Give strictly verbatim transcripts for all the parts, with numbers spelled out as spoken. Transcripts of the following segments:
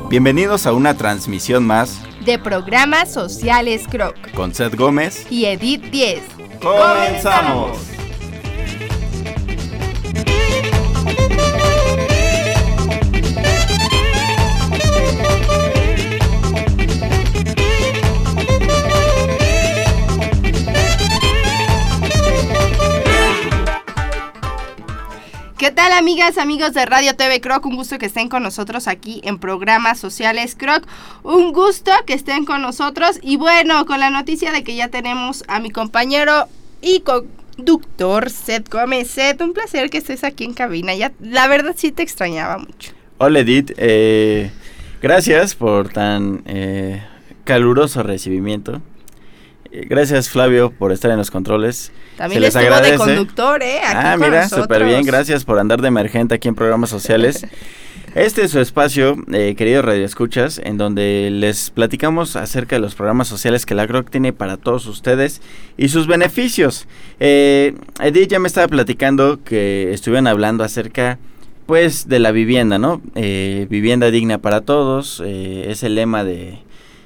Bienvenidos a una transmisión más de Programas Sociales Croc con Seth Gómez y Edith diez. ¡Comenzamos! ¿Qué tal, amigas, amigos de Radio T V Croc? Un gusto que estén con nosotros aquí en Programas Sociales Croc. Un gusto que estén con nosotros. Y bueno, con la noticia de que ya tenemos a mi compañero y conductor Seth Gómez. Seth, un placer que estés aquí en cabina. Ya, la verdad sí te extrañaba mucho. Hola, Edith. Eh, gracias por tan eh, caluroso recibimiento. Gracias, Flavio, por estar en los controles. También les estuvo de conductor, ¿eh? Aquí ah, con mira, súper súper bien. Gracias por andar de emergente aquí en Programas Sociales. Este es su espacio, eh, queridos radioescuchas, en donde les platicamos acerca de los programas sociales que la Croc tiene para todos ustedes y sus beneficios. Eh, Edith ya me estaba platicando que estuvieron hablando acerca, pues, de la vivienda, ¿no? Eh, vivienda digna para todos, eh, es el lema de...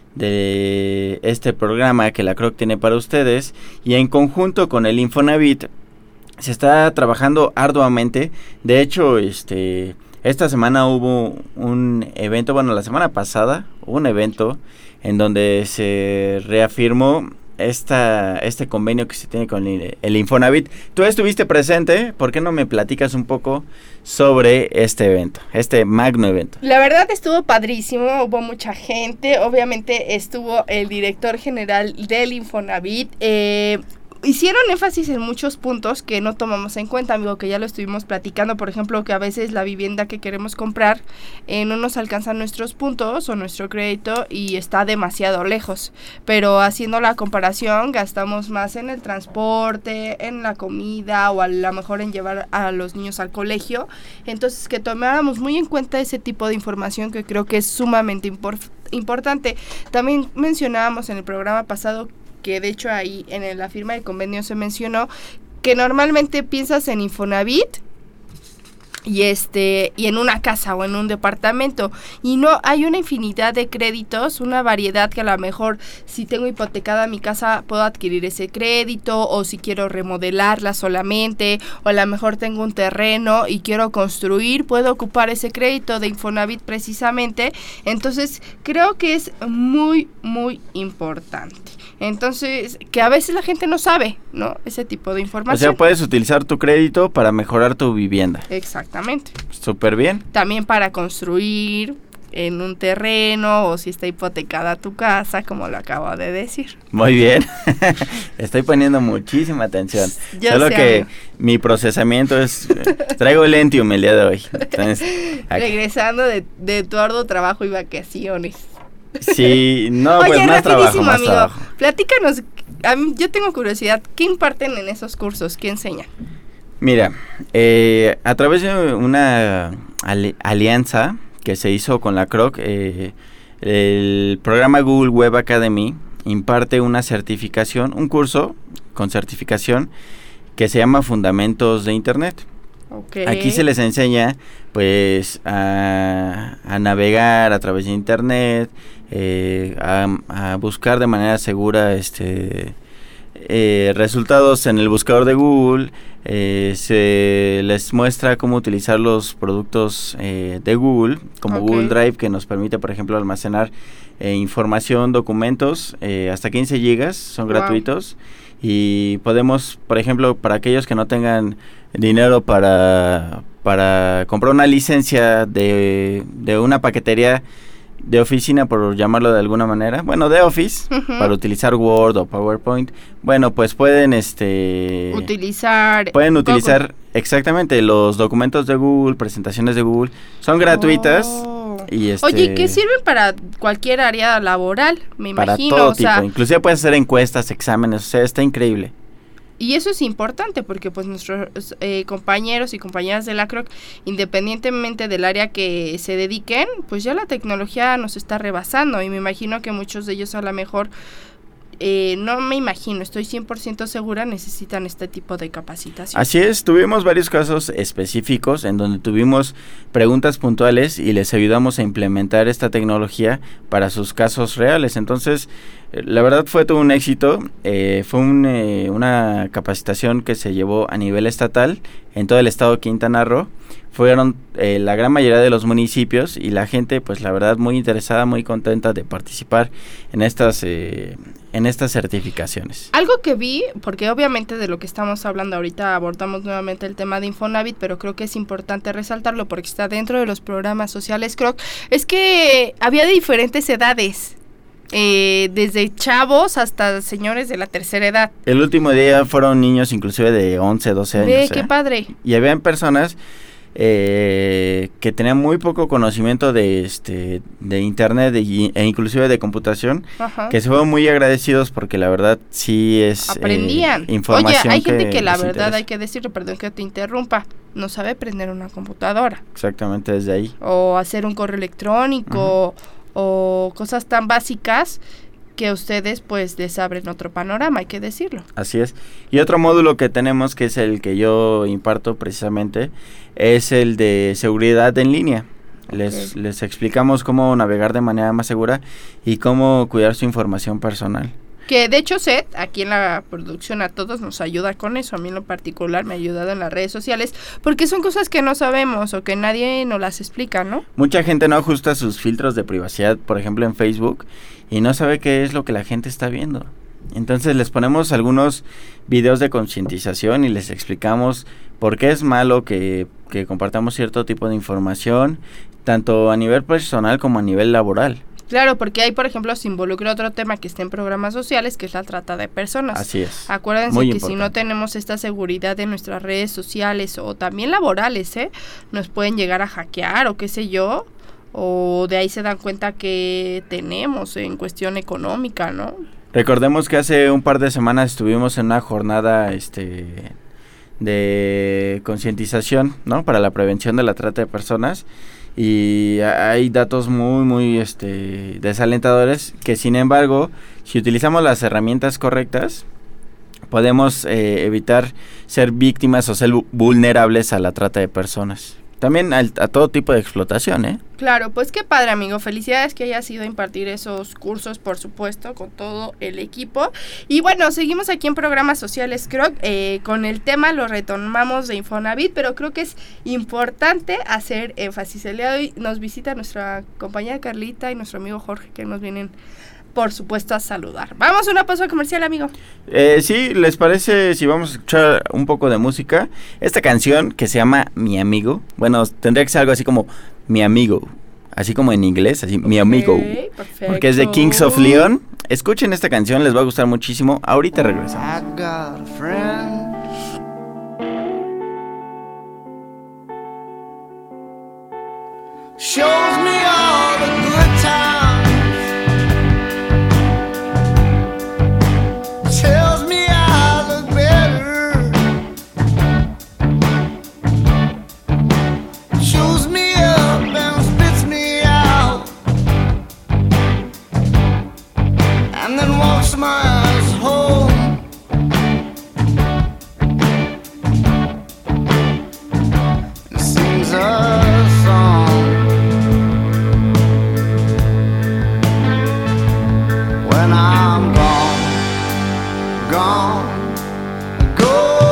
de este programa que la Croc tiene para ustedes, y en conjunto con el Infonavit se está trabajando arduamente. De hecho, este esta semana hubo un evento, bueno, la semana pasada hubo un evento en donde se reafirmó esta este convenio que se tiene con el, el Infonavit. Tú estuviste presente, ¿por qué no me platicas un poco sobre este evento, este magno evento? La verdad estuvo padrísimo, hubo mucha gente, obviamente estuvo el director general del Infonavit. eh, Hicieron énfasis en muchos puntos que no tomamos en cuenta, amigo, que ya lo estuvimos platicando. Por ejemplo, que a veces la vivienda que queremos comprar eh, no nos alcanzan nuestros puntos o nuestro crédito y está demasiado lejos. Pero haciendo la comparación, gastamos más en el transporte, en la comida o a lo mejor en llevar a los niños al colegio. Entonces, que tomáramos muy en cuenta ese tipo de información que creo que es sumamente impor- importante. También mencionábamos en el programa pasado que de hecho ahí en la firma del convenio se mencionó que normalmente piensas en Infonavit y este y en una casa o en un departamento, y no, hay una infinidad de créditos, una variedad que a lo mejor si tengo hipotecada mi casa puedo adquirir ese crédito, o si quiero remodelarla solamente, o a lo mejor tengo un terreno y quiero construir, puedo ocupar ese crédito de Infonavit precisamente. Entonces creo que es muy muy importante. Entonces, que a veces la gente no sabe, ¿no? Ese tipo de información. O sea, puedes utilizar tu crédito para mejorar tu vivienda. Exactamente. Súper bien. También para construir en un terreno, o si está hipotecada tu casa, como lo acabo de decir. Muy bien. Estoy poniendo muchísima atención. Yo Solo sé, que amigo. Mi procesamiento es... Traigo el Lentium el día de hoy. Entonces, regresando de, de tu arduo trabajo y vacaciones. Sí, no, Oye, pues más trabajo, más amigo, trabajo. Platícanos, a mí, yo tengo curiosidad, ¿qué imparten en esos cursos? ¿Qué enseñan? Mira, eh, a través de una ali- alianza que se hizo con la Croc, eh, el programa Google Web Academy imparte una certificación, un curso con certificación que se llama Fundamentos de Internet. Okay. Aquí se les enseña pues a, a navegar a través de internet, eh, a, a buscar de manera segura este eh, resultados en el buscador de Google. Eh, se les muestra cómo utilizar los productos eh, de Google, como okay. Google Drive, que nos permite, por ejemplo, almacenar eh, información, documentos, eh, hasta quince gigas, son wow. gratuitos. Y podemos, por ejemplo, para aquellos que no tengan dinero para, para comprar una licencia de, de una paquetería de oficina, por llamarlo de alguna manera, bueno, de Office, uh-huh. para utilizar Word o PowerPoint, bueno, pues pueden este utilizar pueden utilizar Google. Exactamente, los documentos de Google, presentaciones de Google, son gratuitas. Oh. Y este, Oye, que sirven para cualquier área laboral, me para imagino. Todo o tipo, sea, inclusive puedes hacer encuestas, exámenes, o sea, está increíble. Y eso es importante porque pues nuestros eh, compañeros y compañeras de la Croc, independientemente del área que se dediquen, pues ya la tecnología nos está rebasando, y me imagino que muchos de ellos a lo mejor eh, no me imagino, estoy cien por ciento segura, necesitan este tipo de capacitación. Así es, tuvimos varios casos específicos en donde tuvimos preguntas puntuales y les ayudamos a implementar esta tecnología para sus casos reales. Entonces, la verdad fue todo un éxito, eh, fue un, eh, una capacitación que se llevó a nivel estatal en todo el estado de Quintana Roo. Fueron eh, la gran mayoría de los municipios y la gente, pues la verdad, muy interesada, muy contenta de participar en estas eh, en estas certificaciones. Algo que vi, porque obviamente de lo que estamos hablando ahorita abordamos nuevamente el tema de Infonavit, pero creo que es importante resaltarlo porque está dentro de los programas sociales, creo, es que había de diferentes edades. Eh, desde chavos hasta señores de la tercera edad. El último día fueron niños inclusive de once, doce años. Ve, ¿eh? qué padre. Y habían personas eh, que tenían muy poco conocimiento de este de internet de, e inclusive de computación. Ajá. Que se fueron muy agradecidos porque la verdad sí es aprendían. Eh, información. Oye, hay gente que, que la verdad interesa. Hay que decirlo, perdón que te interrumpa, no sabe prender una computadora. Exactamente, desde ahí. O hacer un correo electrónico. Uh-huh. O cosas tan básicas que a ustedes pues les abren otro panorama, hay que decirlo. Así es. Y otro módulo que tenemos, que es el que yo imparto precisamente, es el de seguridad en línea. Okay. Les, les explicamos cómo navegar de manera más segura y cómo cuidar su información personal. Que de hecho Seth, aquí en la producción a todos nos ayuda con eso, a mí en lo particular me ha ayudado en las redes sociales, porque son cosas que no sabemos o que nadie nos las explica, ¿no? Mucha gente no ajusta sus filtros de privacidad, por ejemplo en Facebook, y no sabe qué es lo que la gente está viendo. Entonces les ponemos algunos videos de concientización y les explicamos por qué es malo que, que compartamos cierto tipo de información, tanto a nivel personal como a nivel laboral. Claro, porque ahí, por ejemplo, se involucra otro tema que está en programas sociales, que es la trata de personas. Así es. Acuérdense Muy que importante. Si no tenemos esta seguridad en nuestras redes sociales o también laborales, ¿eh? Nos pueden llegar a hackear o qué sé yo, o de ahí se dan cuenta que tenemos en cuestión económica, ¿no? Recordemos que hace un par de semanas estuvimos en una jornada este de concientización, ¿no? Para la prevención de la trata de personas. Y hay datos muy muy este desalentadores que sin embargo si utilizamos las herramientas correctas podemos eh, evitar ser víctimas o ser vulnerables a la trata de personas. También al, a todo tipo de explotación, ¿eh? Claro, pues qué padre, amigo. Felicidades que hayas ido a impartir esos cursos, por supuesto, con todo el equipo. Y bueno, seguimos aquí en Programas Sociales, creo, eh, con el tema lo retomamos de Infonavit, pero creo que es importante hacer énfasis. El día de hoy nos visita nuestra compañera Carlita y nuestro amigo Jorge, que nos vienen, por supuesto, a saludar. Vamos a una pausa comercial, amigo. Eh, sí, ¿les parece si vamos a escuchar un poco de música? Esta canción que se llama Mi Amigo, bueno, tendría que ser algo así como Mi Amigo, así como en inglés, así, okay, Mi Amigo, perfecto. Porque es de Kings of Leon. Escuchen esta canción, les va a gustar muchísimo. Ahorita regresamos. I got a friend. Shows me all the good times. Tells me I look better. Chews me up and spits me out. And then walks my ass home. And sings a song. When I'm gone, gone, gone.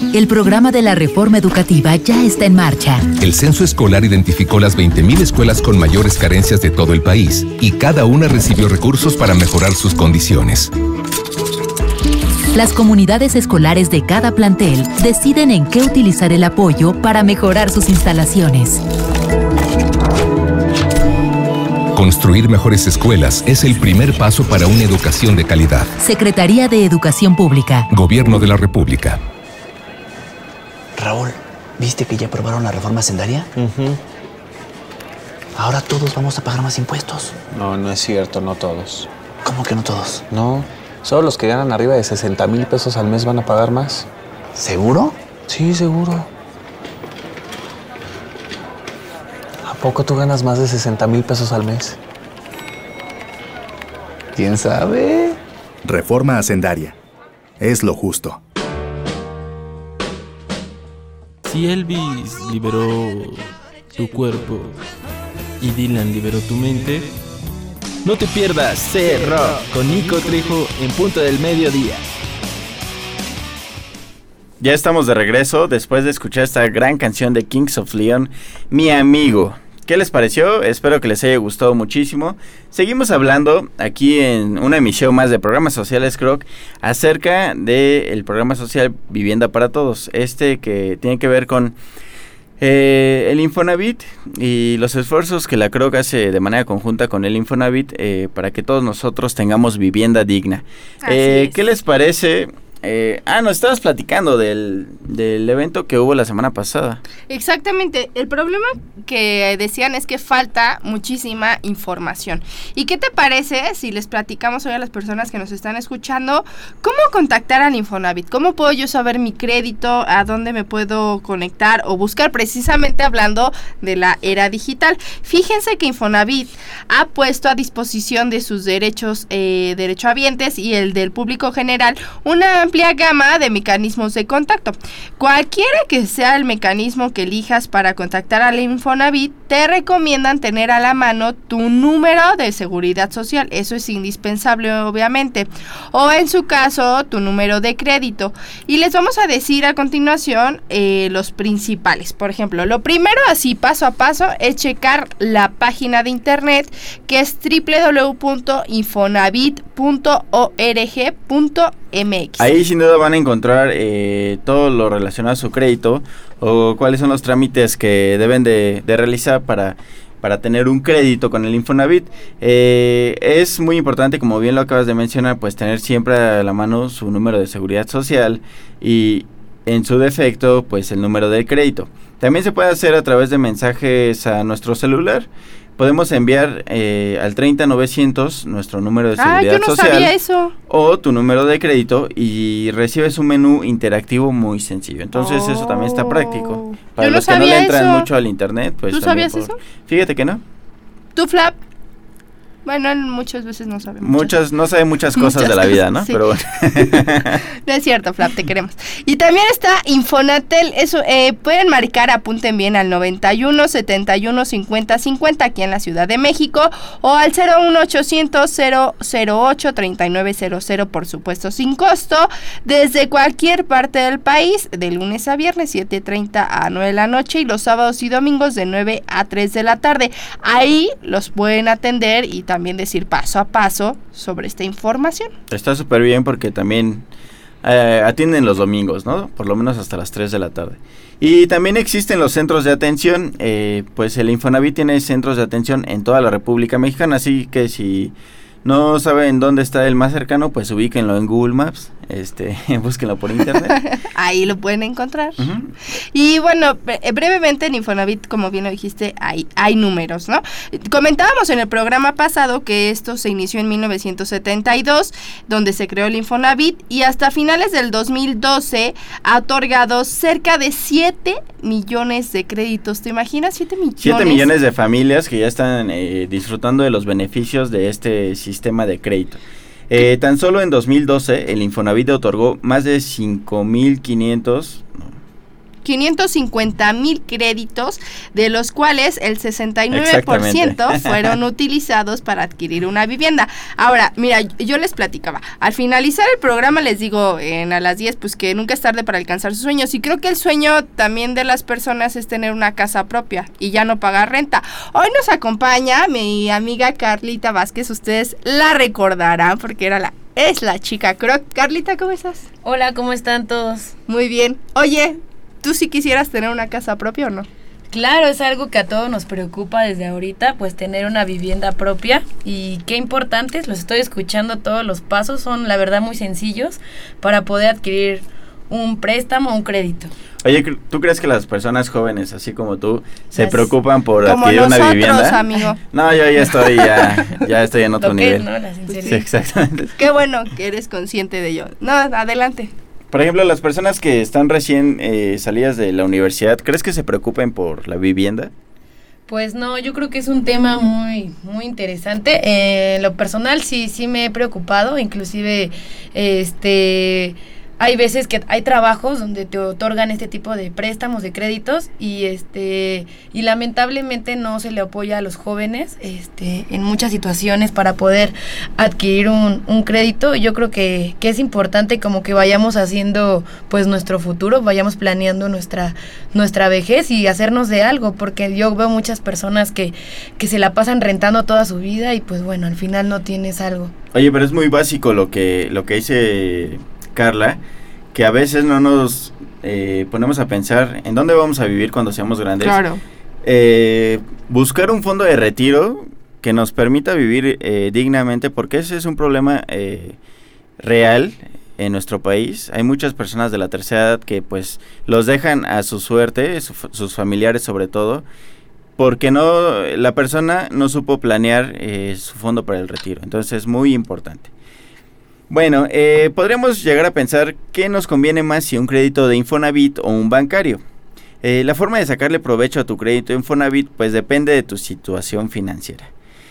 El programa de la reforma educativa ya está en marcha. El censo escolar identificó las veinte mil escuelas con mayores carencias de todo el país y cada una recibió recursos para mejorar sus condiciones. Las comunidades escolares de cada plantel deciden en qué utilizar el apoyo para mejorar sus instalaciones. Construir mejores escuelas es el primer paso para una educación de calidad. Secretaría de Educación Pública. Gobierno de la República. Raúl, ¿viste que ya aprobaron la reforma hacendaria? Uh-huh. Ahora todos vamos a pagar más impuestos. No, no es cierto, no todos. ¿Cómo que no todos? No, solo los que ganan arriba de sesenta mil pesos al mes van a pagar más. ¿Seguro? Sí, seguro. ¿A poco tú ganas más de sesenta mil pesos al mes? ¿Quién sabe? Reforma hacendaria. Es lo justo. Si Elvis liberó tu cuerpo y Dylan liberó tu mente, no te pierdas C-Rock con Nico Trejo en punto del mediodía. Ya estamos de regreso después de escuchar esta gran canción de Kings of Leon, Mi Amigo. ¿Qué les pareció? Espero que les haya gustado muchísimo. Seguimos hablando aquí en una emisión más de Programas Sociales Croc acerca del programa social Vivienda para Todos. Este que tiene que ver con eh, el Infonavit y los esfuerzos que la Croc hace de manera conjunta con el Infonavit eh, para que todos nosotros tengamos vivienda digna. Eh, ¿Qué les parece? Eh, ah, nos estabas platicando del, del evento que hubo la semana pasada. Exactamente, el problema que decían es que falta muchísima información. ¿Y qué te parece si les platicamos hoy a las personas que nos están escuchando cómo contactar al Infonavit? ¿Cómo puedo yo saber mi crédito? ¿A dónde me puedo conectar o buscar? Precisamente hablando de la era digital. Fíjense que Infonavit ha puesto a disposición de sus derechos eh, derechohabientes y el del público general una amplia gama de mecanismos de contacto. Cualquiera que sea el mecanismo que elijas para contactar al Infonavit, te recomiendan tener a la mano tu número de seguridad social. Eso es indispensable, obviamente. O en su caso, tu número de crédito. Y les vamos a decir a continuación eh, los principales. Por ejemplo, lo primero, así paso a paso, es checar la página de internet que es doble u doble u doble u punto infonavit punto org punto m x. Ahí sin duda van a encontrar eh, todo lo relacionado a su crédito o cuáles son los trámites que deben de, de realizar para, para tener un crédito con el Infonavit. Eh, es muy importante, como bien lo acabas de mencionar, pues tener siempre a la mano su número de seguridad social y en su defecto pues el número de crédito. También se puede hacer a través de mensajes a nuestro celular. Podemos enviar eh, al treinta novecientos nuestro número de seguridad social. Ah, yo no social, sabía eso. O tu número de crédito y recibes un menú interactivo muy sencillo. Entonces oh. eso también está práctico. Para yo los no que no le entran eso. mucho al internet, pues ¿Tú también sabías por... eso? Fíjate que no. ¿Tú, Flap? Bueno, muchas veces no sabe muchas, muchas no sabe muchas cosas muchas de la vida, ¿no? Sí. Pero bueno. No es cierto, Flap, te queremos. Y también está Infonatel, eso eh, pueden marcar, apunten bien al noventa y uno, setenta y uno, cincuenta, cincuenta aquí en la Ciudad de México o al cero uno ochocientos, cero cero ocho, treinta y nueve cero cero, por supuesto sin costo, desde cualquier parte del país, de lunes a viernes, siete treinta a nueve de la noche y los sábados y domingos de nueve a tres de la tarde. Ahí los pueden atender y también también decir paso a paso sobre esta información. Está súper bien porque también eh, atienden los domingos, ¿no? Por lo menos hasta las tres de la tarde. Y también existen los centros de atención, eh, pues el Infonavit tiene centros de atención en toda la República Mexicana, así que si no saben dónde está el más cercano, pues ubíquenlo en Google Maps, este, búsquenlo por internet. Ahí lo pueden encontrar. Uh-huh. Y bueno, bre- brevemente en Infonavit, como bien lo dijiste, hay, hay números, ¿no? Comentábamos en el programa pasado que esto se inició en mil novecientos setenta y dos, donde se creó el Infonavit, y hasta finales del dos mil doce ha otorgado cerca de siete millones de créditos. ¿Te imaginas? siete millones. siete millones de familias que ya están eh, disfrutando de los beneficios de este sistema de crédito. Eh, tan solo en dos mil doce el Infonavit otorgó más de cinco mil quinientos quinientos cincuenta mil créditos, de los cuales el sesenta y nueve por ciento fueron utilizados para adquirir una vivienda. Ahora, mira, yo les platicaba, al finalizar el programa les digo en a las diez, pues que nunca es tarde para alcanzar sus sueños, y creo que el sueño también de las personas es tener una casa propia y ya no pagar renta. Hoy nos acompaña mi amiga Carlita Vázquez, ustedes la recordarán porque era la es la chica Croc. Carlita, ¿cómo estás? Hola, ¿cómo están todos? Muy bien. Oye, ¿tú sí quisieras tener una casa propia o no? Claro, es algo que a todos nos preocupa desde ahorita, pues tener una vivienda propia, y qué importantes, los estoy escuchando, todos los pasos son la verdad muy sencillos para poder adquirir un préstamo o un crédito. Oye, ¿tú crees que las personas jóvenes, así como tú, se Las, preocupan por como adquirir nosotros, una vivienda? Amigo. No, yo ya estoy, ya, ya estoy en otro Lo que nivel. es, ¿no? La sinceridad. Sí, exactamente. Qué bueno que eres consciente de ello. No, adelante. Por ejemplo, las personas que están recién eh, salidas de la universidad, ¿crees que se preocupen por la vivienda? Pues no, yo creo que es un tema muy muy interesante. Eh, en lo personal sí sí me he preocupado, inclusive este hay veces que hay trabajos donde te otorgan este tipo de préstamos, de créditos, y este y lamentablemente no se le apoya a los jóvenes este en muchas situaciones para poder adquirir un, un crédito. Yo creo que, que es importante como que vayamos haciendo pues nuestro futuro, vayamos planeando nuestra nuestra vejez y hacernos de algo, porque yo veo muchas personas que, que se la pasan rentando toda su vida y pues bueno, al final no tienes algo. Oye, pero es muy básico lo que, lo que dice Carla, que a veces no nos eh, ponemos a pensar en dónde vamos a vivir cuando seamos grandes. Claro. Eh, buscar un fondo de retiro que nos permita vivir eh, dignamente, porque ese es un problema eh, real en nuestro país. Hay muchas personas de la tercera edad que pues los dejan a su suerte, su, sus familiares sobre todo, porque no la persona no supo planear eh, su fondo para el retiro. Entonces es muy importante. Bueno, eh, podríamos llegar a pensar qué nos conviene más, si un crédito de Infonavit o un bancario. Eh, la forma de sacarle provecho a tu crédito Infonavit pues depende de tu situación financiera.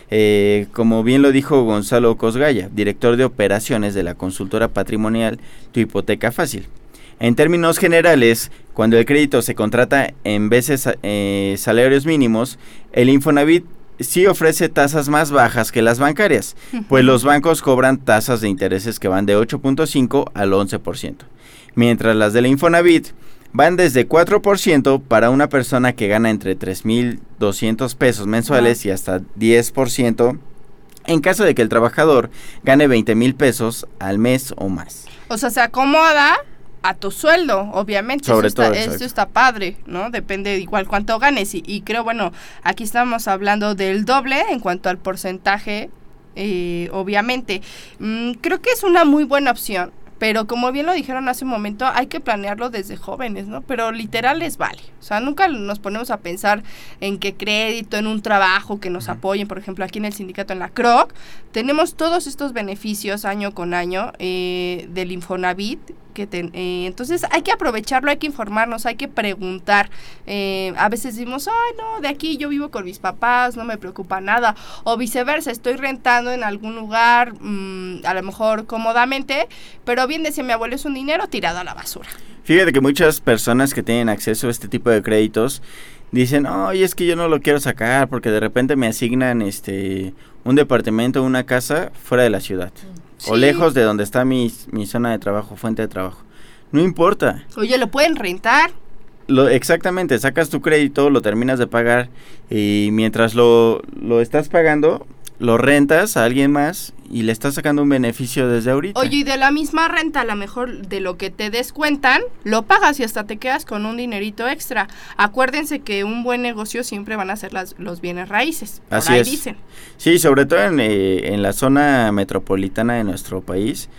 Eh, como bien lo dijo Gonzalo Cosgaya, director de operaciones de la consultora patrimonial Tu Hipoteca Fácil. En términos generales, cuando el crédito se contrata en veces eh, salarios mínimos, el Infonavit sí ofrece tasas más bajas que las bancarias, pues los bancos cobran tasas de intereses que van de ocho punto cinco al once por ciento, mientras las de la Infonavit van desde cuatro por ciento para una persona que gana entre tres mil doscientos pesos mensuales y hasta diez por ciento en caso de que el trabajador gane veinte mil pesos al mes o más. O sea, se acomoda a tu sueldo, obviamente. Sobre eso está, todo, esto está padre, ¿no? Depende de igual cuánto ganes. Y, y creo, bueno, aquí estamos hablando del doble en cuanto al porcentaje, eh, obviamente. Mm, creo que es una muy buena opción, pero como bien lo dijeron hace un momento, hay que planearlo desde jóvenes, ¿no? Pero literal les vale. O sea, nunca nos ponemos a pensar en qué crédito, en un trabajo que nos apoyen. Por ejemplo, aquí en el sindicato, en la Croc, tenemos todos estos beneficios año con año eh, del Infonavit. Que ten, eh, entonces hay que aprovecharlo, hay que informarnos, hay que preguntar. Eh, a veces decimos, ay no, de aquí yo vivo con mis papás, no me preocupa nada. O viceversa, estoy rentando en algún lugar, mmm, a lo mejor cómodamente, pero bien decía mi abuelo, es un dinero tirado a la basura. Fíjate que muchas personas que tienen acceso a este tipo de créditos dicen, oye, es que yo no lo quiero sacar porque de repente me asignan este un departamento o una casa fuera de la ciudad. Sí. O lejos de donde está mi, mi zona de trabajo, fuente de trabajo. No importa. Oye, ¿lo pueden rentar? Lo, exactamente, sacas tu crédito, lo terminas de pagar y mientras lo, lo estás pagando, lo rentas a alguien más y le estás sacando un beneficio desde ahorita. Oye, y de la misma renta, a lo mejor de lo que te descuentan, lo pagas y hasta te quedas con un dinerito extra. Acuérdense que un buen negocio siempre van a ser las, los bienes raíces. Por Así ahí es. Dicen. Sí, sobre todo en, eh, en la zona metropolitana de nuestro país.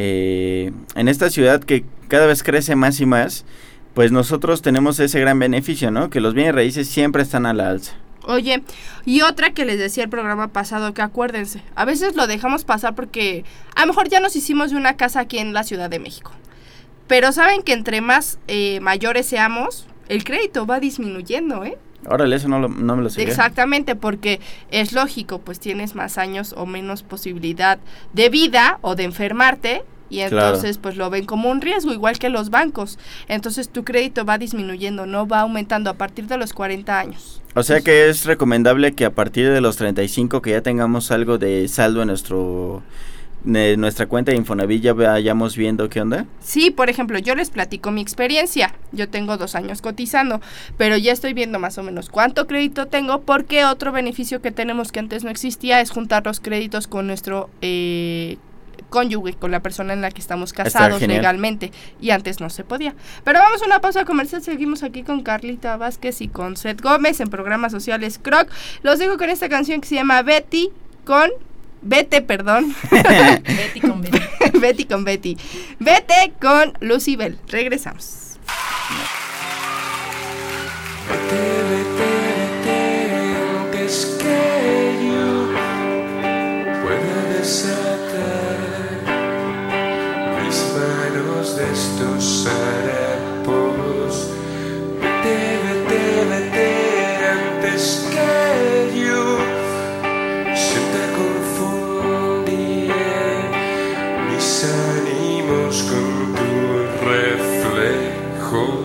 Eh, en esta ciudad que cada vez crece más y más, pues nosotros tenemos ese gran beneficio, ¿no? Que los bienes raíces siempre están a la alza. Oye, y otra que les decía el programa pasado, que acuérdense, a veces lo dejamos pasar porque a lo mejor ya nos hicimos de una casa aquí en la Ciudad de México, pero saben que entre más eh, mayores seamos, el crédito va disminuyendo, ¿eh? Órale, eso no, lo, no me lo sabía. Exactamente, porque es lógico, pues tienes más años o menos posibilidad de vida o de enfermarte, y entonces claro. pues lo ven como un riesgo, igual que los bancos. Entonces tu crédito va disminuyendo, no va aumentando a partir de los cuarenta años. O sea que es recomendable que a partir de los treinta y cinco que ya tengamos algo de saldo en nuestro de nuestra cuenta de Infonavit, ya vayamos viendo qué onda. Sí, por ejemplo, yo les platico mi experiencia. Yo tengo dos años cotizando, pero ya estoy viendo más o menos cuánto crédito tengo, porque otro beneficio que tenemos que antes no existía es juntar los créditos con nuestro eh, cónyuge, con la persona en la que estamos casados legalmente, y antes no se podía. Pero vamos a una pausa comercial, seguimos aquí con Carlita Vázquez y con Seth Gómez en Programas Sociales Croc. Los dejo con esta canción que se llama Betty con... Vete, perdón. Betty con Betty. Betty con Betty. Vete con Lucibel. Regresamos. Vete, vete, vete, antes que yo pueda desatar mis manos de estos harapos. Vete, vete, vete, antes que yo sienta confundir mis ánimos con tu reflejo.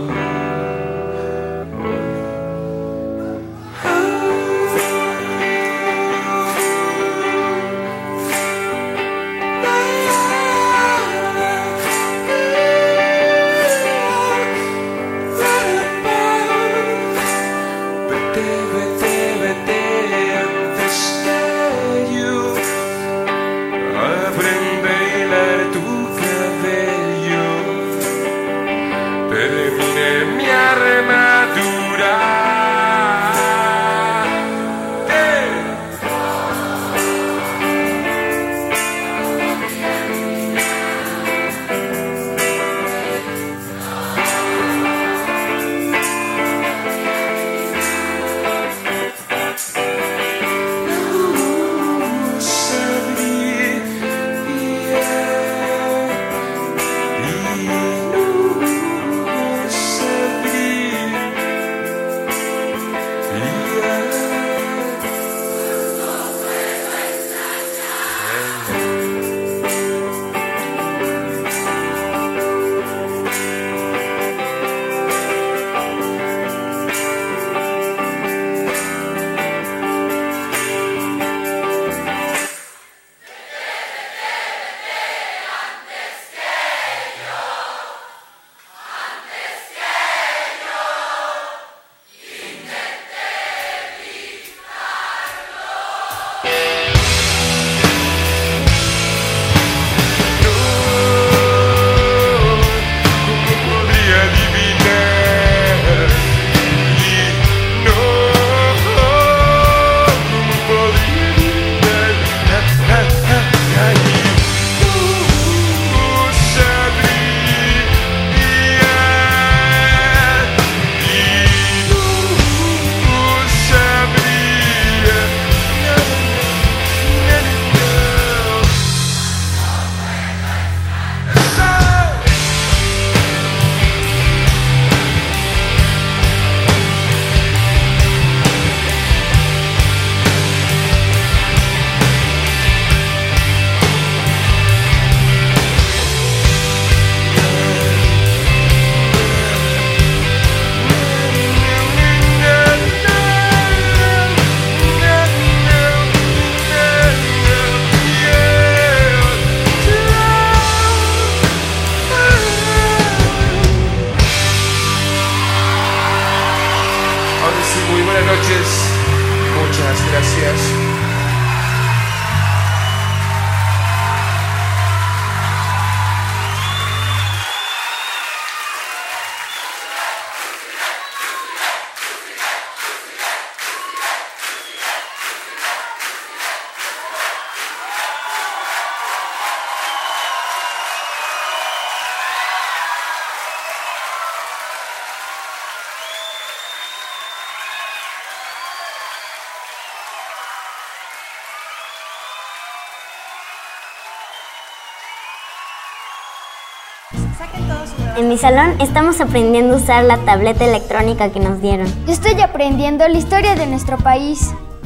En mi salón estamos aprendiendo a usar la tableta electrónica que nos dieron. Yo estoy aprendiendo la historia de nuestro país.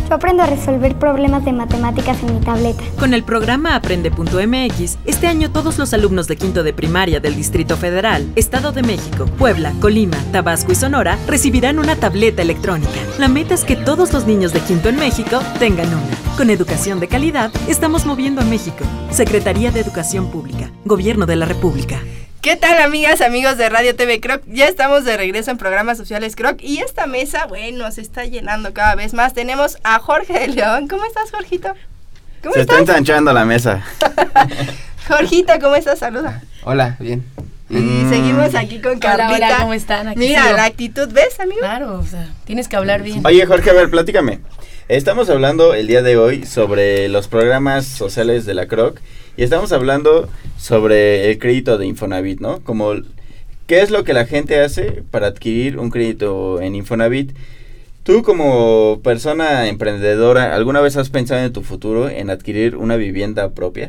Yo aprendo a resolver problemas de matemáticas en mi tableta. Con el programa Aprende punto M X, este año todos los alumnos de quinto de primaria del Distrito Federal, Estado de México, Puebla, Colima, Tabasco y Sonora recibirán una tableta electrónica. La meta es que todos los niños de quinto en México tengan una. Con educación de calidad, estamos moviendo a México. Secretaría de Educación Pública, Gobierno de la República. ¿Qué tal, amigas, amigos de Radio T V Croc? Ya estamos de regreso en Programas Sociales Croc y esta mesa, bueno, se está llenando cada vez más. Tenemos a Jorge de León. ¿Cómo estás, Jorgito? ¿Cómo se estás? está ensanchando la mesa. Jorgito, ¿cómo estás? Saluda. Hola, bien. Y mm. seguimos aquí con Carlita. Hola, hola, ¿cómo están? Aquí Mira, sigo. La actitud, ¿ves, amigo? Claro, o sea, tienes que hablar bien. Oye, Jorge, a ver, platícame. Estamos hablando el día de hoy sobre los programas sociales de la Croc y estamos hablando sobre el crédito de Infonavit, ¿no? Como, ¿qué es lo que la gente hace para adquirir un crédito en Infonavit? Tú, como persona emprendedora, ¿alguna vez has pensado en tu futuro en adquirir una vivienda propia?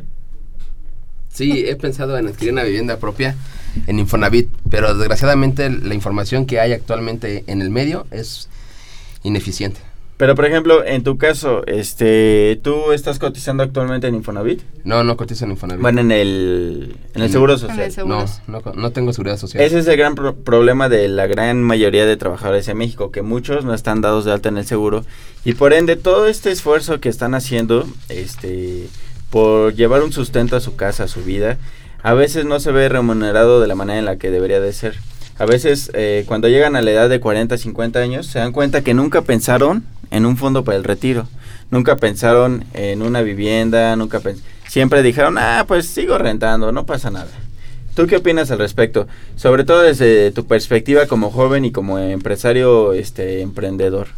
Sí, he pensado en adquirir una vivienda propia en Infonavit, pero desgraciadamente la información que hay actualmente en el medio es ineficiente. Pero, por ejemplo, en tu caso, este, ¿tú estás cotizando actualmente en Infonavit? No, no cotizo en Infonavit. Bueno, en el, en el Seguro Social. En el seguro. No, no, no tengo seguridad social. Ese es el gran pro- problema de la gran mayoría de trabajadores en México, que muchos no están dados de alta en el seguro. Y por ende, todo este esfuerzo que están haciendo, este, por llevar un sustento a su casa, a su vida, a veces no se ve remunerado de la manera en la que debería de ser. A veces, eh, cuando llegan a la edad de cuarenta, cincuenta años, se dan cuenta que nunca pensaron en un fondo para el retiro. Nunca pensaron en una vivienda, nunca pens- siempre dijeron, ah, pues sigo rentando, no pasa nada. ¿Tú qué opinas al respecto? Sobre todo desde tu perspectiva como joven y como empresario, este, emprendedor.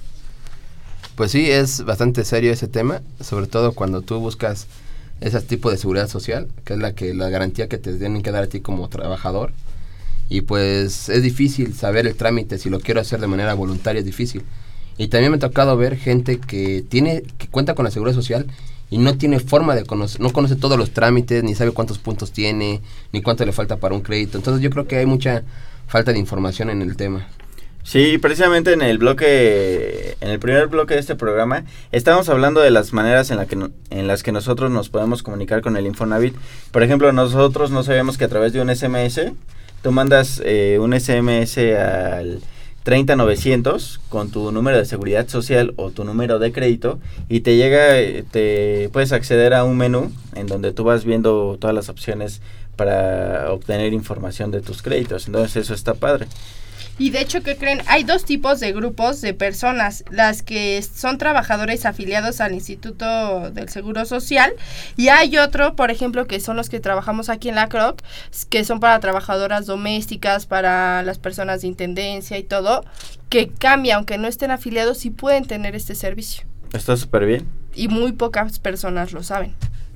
Pues sí, es bastante serio ese tema, sobre todo cuando tú buscas ese tipo de seguridad social, que es la que la garantía que te tienen que dar a ti como trabajador. Y pues es difícil saber el trámite, si lo quiero hacer de manera voluntaria es difícil. Y también me ha tocado ver gente que tiene, que cuenta con la seguridad social y no tiene forma de conocer, no conoce todos los trámites, ni sabe cuántos puntos tiene, ni cuánto le falta para un crédito. Entonces yo creo que hay mucha falta de información en el tema. Sí, precisamente en el bloque, en el primer bloque de este programa, estamos hablando de las maneras en, la que no, en las que nosotros nos podemos comunicar con el Infonavit. Por ejemplo, nosotros no sabemos que a través de un S M S, tú mandas eh, un S M S al treinta novecientos con tu número de seguridad social o tu número de crédito y te llega, te puedes acceder a un menú en donde tú vas viendo todas las opciones para obtener información de tus créditos. Entonces eso está padre. Y de hecho, ¿qué creen? Hay dos tipos de grupos de personas, las que son trabajadores afiliados al Instituto del Seguro Social, y hay otro, por ejemplo, que son los que trabajamos aquí en la Croc, que son para trabajadoras domésticas, para las personas de intendencia y todo, que cambia, aunque no estén afiliados, sí pueden tener este servicio. Está súper bien. Y muy pocas personas lo saben.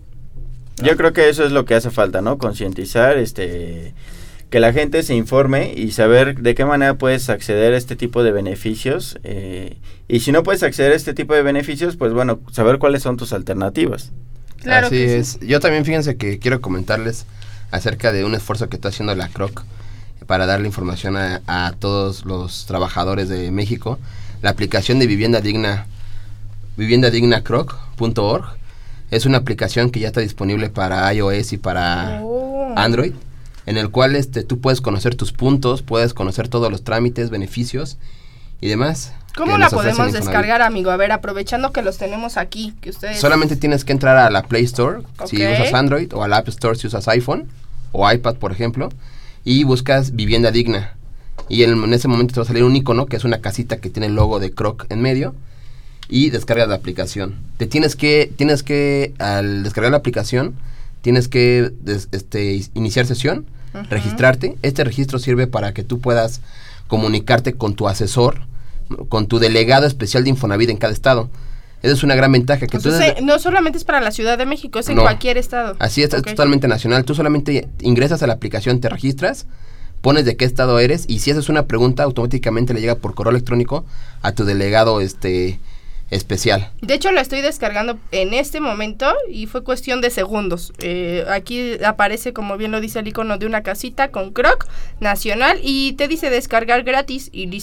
Yo creo que eso es lo que hace falta, ¿no? Concientizar, este... que la gente se informe y saber de qué manera puedes acceder a este tipo de beneficios, eh, y si no puedes acceder a este tipo de beneficios, pues bueno, saber cuáles son tus alternativas. Claro Así que es. sí. Yo también, fíjense que quiero comentarles acerca de un esfuerzo que está haciendo la Croc para darle información a, a todos los trabajadores de México. La aplicación de Vivienda Digna, vivienda digna croc punto org, es una aplicación que ya está disponible para iOS y para Oh. Android, en el cual este tú puedes conocer tus puntos, puedes conocer todos los trámites, beneficios y demás. ¿Cómo la podemos descargar, amigo? A ver, aprovechando que los tenemos aquí, que ustedes... Solamente tienes que entrar a la Play Store, si Ok. usas Android, o a la App Store si usas iPhone o iPad, por ejemplo, y buscas Vivienda Digna. Y en, en ese momento te va a salir un icono que es una casita que tiene el logo de Croc en medio, y descargas la aplicación. Te tienes que, tienes que, al descargar la aplicación, tienes que des, este, iniciar sesión, uh-huh. registrarte. Este registro sirve para que tú puedas comunicarte con tu asesor, con tu delegado especial de Infonavit en cada estado. Esa es una gran ventaja. Que O tú sea, desde... no solamente es para la Ciudad de México, es en No. cualquier estado. Así es, Okay. es totalmente nacional. Tú solamente ingresas a la aplicación, te registras, pones de qué estado eres, y si haces una pregunta, automáticamente le llega por correo electrónico a tu delegado este especial. De hecho, lo estoy descargando en este momento y fue cuestión de segundos. Eh, aquí aparece, como bien lo dice, el icono de una casita con Croc nacional y te dice descargar gratis y listo.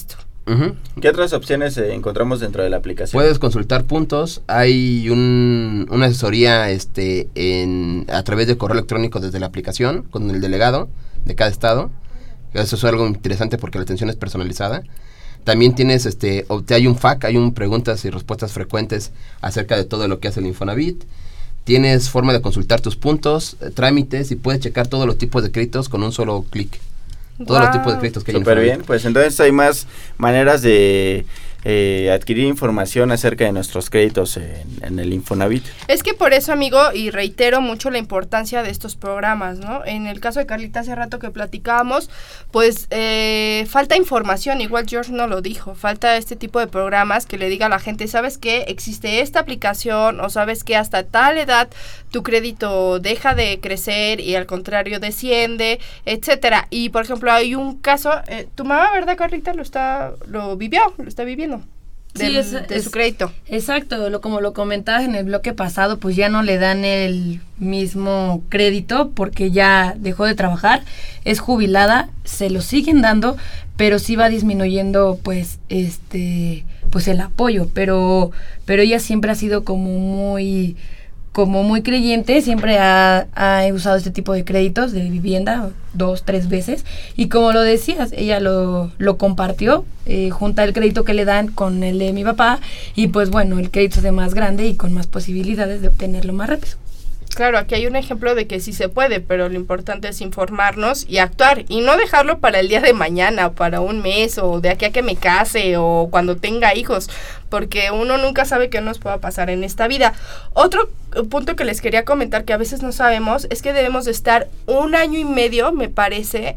Uh-huh. ¿Qué otras opciones eh, encontramos dentro de la aplicación? Puedes consultar puntos, hay un, una asesoría este, en, a través de correo electrónico desde la aplicación con el delegado de cada estado. Eso es algo interesante porque la atención es personalizada. También tienes, este, hay un F A Q, hay un preguntas y respuestas frecuentes acerca de todo lo que hace el Infonavit. Tienes forma de consultar tus puntos, eh, trámites y puedes checar todos los tipos de créditos con un solo clic. Todos wow. los tipos de créditos que hay en Súper bien, pues entonces hay más maneras de eh, adquirir información acerca de nuestros créditos en, en el Infonavit. Es que por eso, amigo, y reitero mucho la importancia de estos programas, ¿no? En el caso de Carlita hace rato que platicábamos, pues eh, falta información, igual George no lo dijo, falta este tipo de programas que le diga a la gente, ¿sabes qué? Existe esta aplicación, o sabes que hasta tal edad tu crédito deja de crecer y al contrario desciende, etcétera. Y por ejemplo, hay un caso, eh, tu mamá, ¿verdad, Carlita? Lo está, lo vivió, lo está viviendo. Del, sí, es, de es, su crédito. Exacto, lo, como lo comentabas en el bloque pasado, pues ya no le dan el mismo crédito porque ya dejó de trabajar, es jubilada, se lo siguen dando, pero sí va disminuyendo pues este pues el apoyo, pero pero ella siempre ha sido como muy como muy creyente, siempre ha, ha usado este tipo de créditos de vivienda dos, tres veces, y como lo decías, ella lo, lo compartió, eh, junta el crédito que le dan con el de mi papá, y pues bueno, el crédito es de más grande y con más posibilidades de obtenerlo más rápido. Claro, aquí hay un ejemplo de que sí se puede, pero lo importante es informarnos y actuar, y no dejarlo para el día de mañana, o para un mes, o de aquí a que me case, o cuando tenga hijos, porque uno nunca sabe qué nos pueda pasar en esta vida. Otro punto que les quería comentar que a veces no sabemos es que debemos de estar un año y medio, me parece,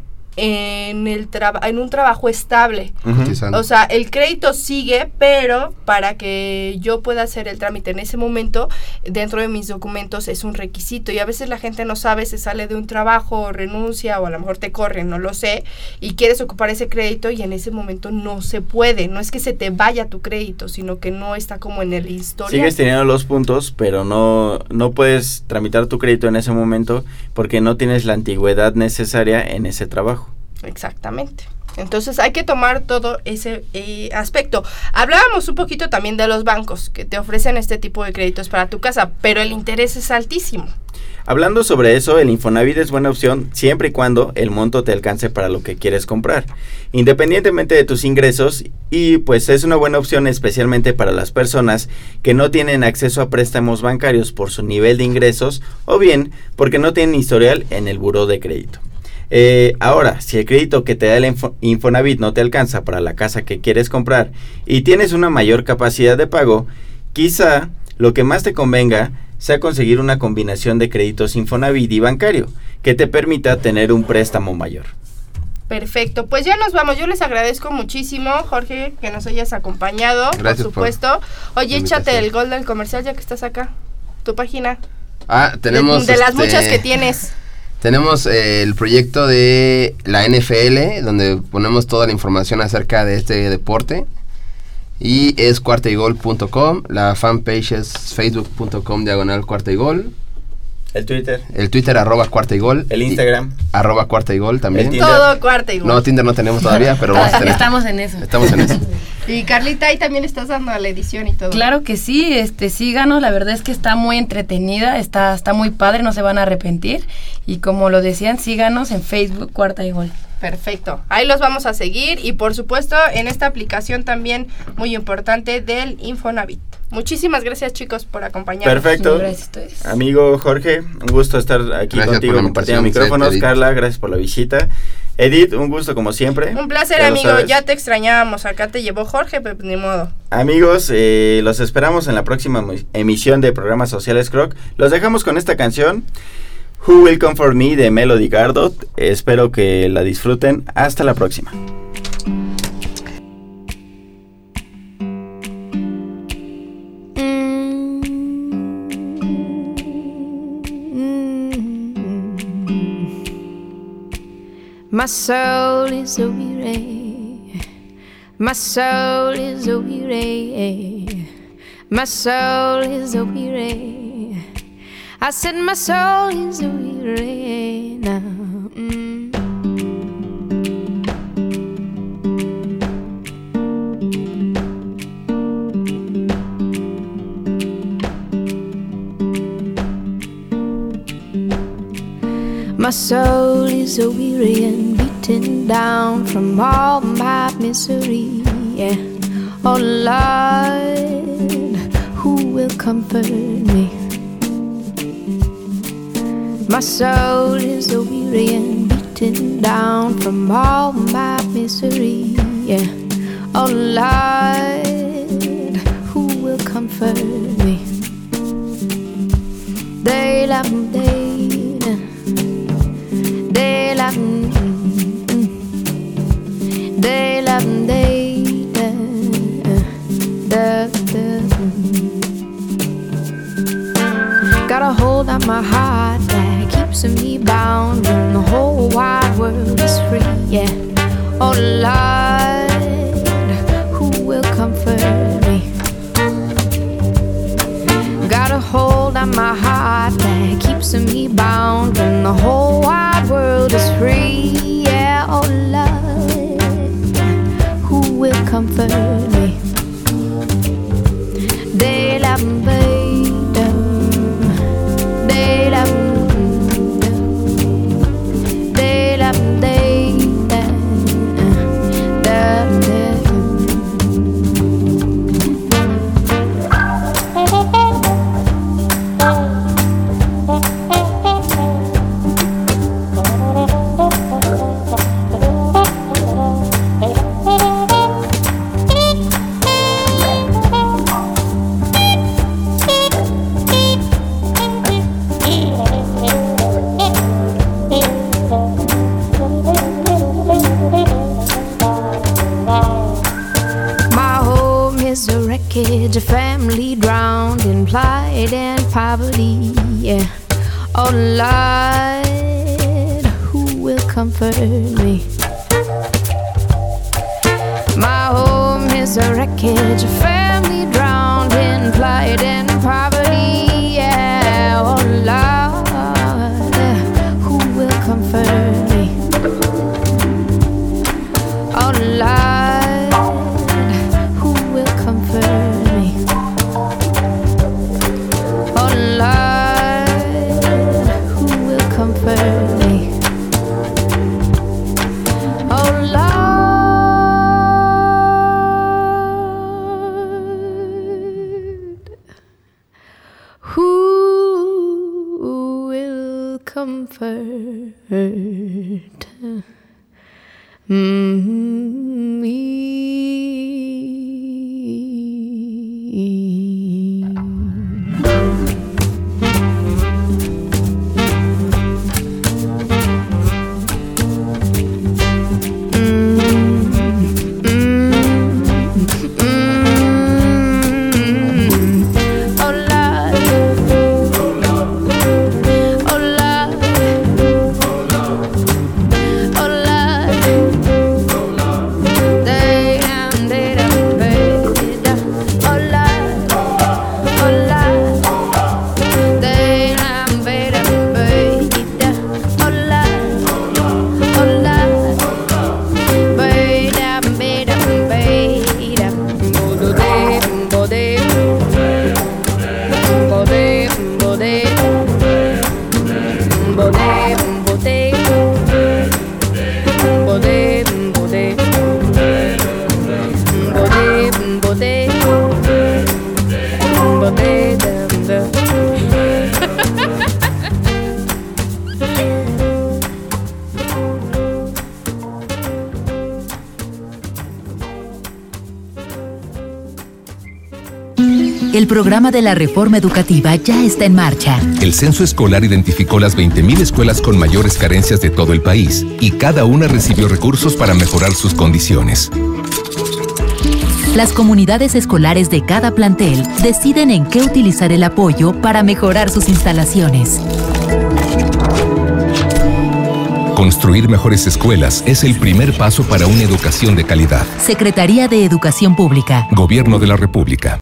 en el traba- en un trabajo estable. Uh-huh. O sea, el crédito sigue, pero para que yo pueda hacer el trámite en ese momento, dentro de mis documentos es un requisito, y a veces la gente no sabe, se sale de un trabajo, o renuncia, o a lo mejor te corren, no lo sé, y quieres ocupar ese crédito y en ese momento no se puede. No es que se te vaya tu crédito, sino que no está como en el historial. Sigues teniendo los puntos, pero no, no puedes tramitar tu crédito en ese momento porque no tienes la antigüedad necesaria en ese trabajo. Exactamente. Entonces hay que tomar todo ese eh, aspecto. Hablábamos un poquito también de los bancos que te ofrecen este tipo de créditos para tu casa, pero el interés es altísimo. Hablando sobre eso, el Infonavit es buena opción siempre y cuando el monto te alcance para lo que quieres comprar, independientemente de tus ingresos, y pues es una buena opción especialmente para las personas que no tienen acceso a préstamos bancarios por su nivel de ingresos o bien porque no tienen historial en el buró de crédito. Eh, ahora, si el crédito que te da el Info- Infonavit no te alcanza para la casa que quieres comprar y tienes una mayor capacidad de pago, quizá lo que más te convenga sea conseguir una combinación de créditos Infonavit y bancario que te permita tener un préstamo mayor. Perfecto, pues ya nos vamos. Yo les agradezco muchísimo, Jorge, que nos hayas acompañado. Gracias, por supuesto. Por Oye, échate el gol del comercial ya que estás acá. Tu página. Ah, tenemos de, de las este... muchas que tienes. Tenemos eh, el proyecto de la N F L, donde ponemos toda la información acerca de este deporte. Y es cuarta y gol punto com. La fanpage es facebook punto com diagonal cuarta y gol. El Twitter. El Twitter, arroba cuarta y gol. El Instagram. Y, arroba cuarta y gol también. Todo cuarta y gol. No, Tinder no tenemos todavía, pero vamos a tener. Estamos en eso. Estamos en eso. Y Carlita, ahí también estás dando a la edición y todo. Claro que sí, este, síganos, la verdad es que está muy entretenida, está, está muy padre, no se van a arrepentir. Y como lo decían, síganos en Facebook, Cuarta y Gol. Perfecto, ahí los vamos a seguir, y por supuesto en esta aplicación también muy importante del Infonavit. Muchísimas gracias, chicos, por acompañarnos. Perfecto. Gracias a ustedes. Amigo Jorge, un gusto estar aquí gracias contigo compartiendo micrófonos. Set, Carla, gracias por la visita. Edith, un gusto como siempre. Un placer, ya amigo, ya te extrañábamos. Acá te llevó Jorge, pero ni modo. Amigos, eh, los esperamos en la próxima emisión de Programas Sociales Croc. Los dejamos con esta canción, Who Will Comfort Me, de Melody Gardot. Espero que la disfruten. Hasta la próxima. My soul is a weary, my soul is a weary, my soul is a weary. I said my soul is a weary now. Mm. My soul is so weary and beaten down from all my misery. Yeah. Oh Lord, who will comfort me? My soul is so weary and beaten down from all my misery. Yeah. Oh Lord, who will comfort me? They love me, they love me, they love me, da, da. Got a hold on my heart that keeps me bound when the whole wide world is free. Yeah. Oh Lord, who will comfort me? Got a hold on my heart that keeps me bound when the whole wide world is free. Yeah, oh Lord, who will comfort me? They love me, they love me, they love me, da, da. A family drowned in plight and poverty. Yeah. Oh Lord, who will comfort me? My home is a wreckage, a family drowned in plight and poverty. Yeah. Oh Lord, who will comfort me? Oh Lord, who will comfort me? Comfort me. El programa de la reforma educativa ya está en marcha. El censo escolar identificó las veinte mil escuelas con mayores carencias de todo el país y cada una recibió recursos para mejorar sus condiciones. Las comunidades escolares de cada plantel deciden en qué utilizar el apoyo para mejorar sus instalaciones. Construir mejores escuelas es el primer paso para una educación de calidad. Secretaría de Educación Pública. Gobierno de la República.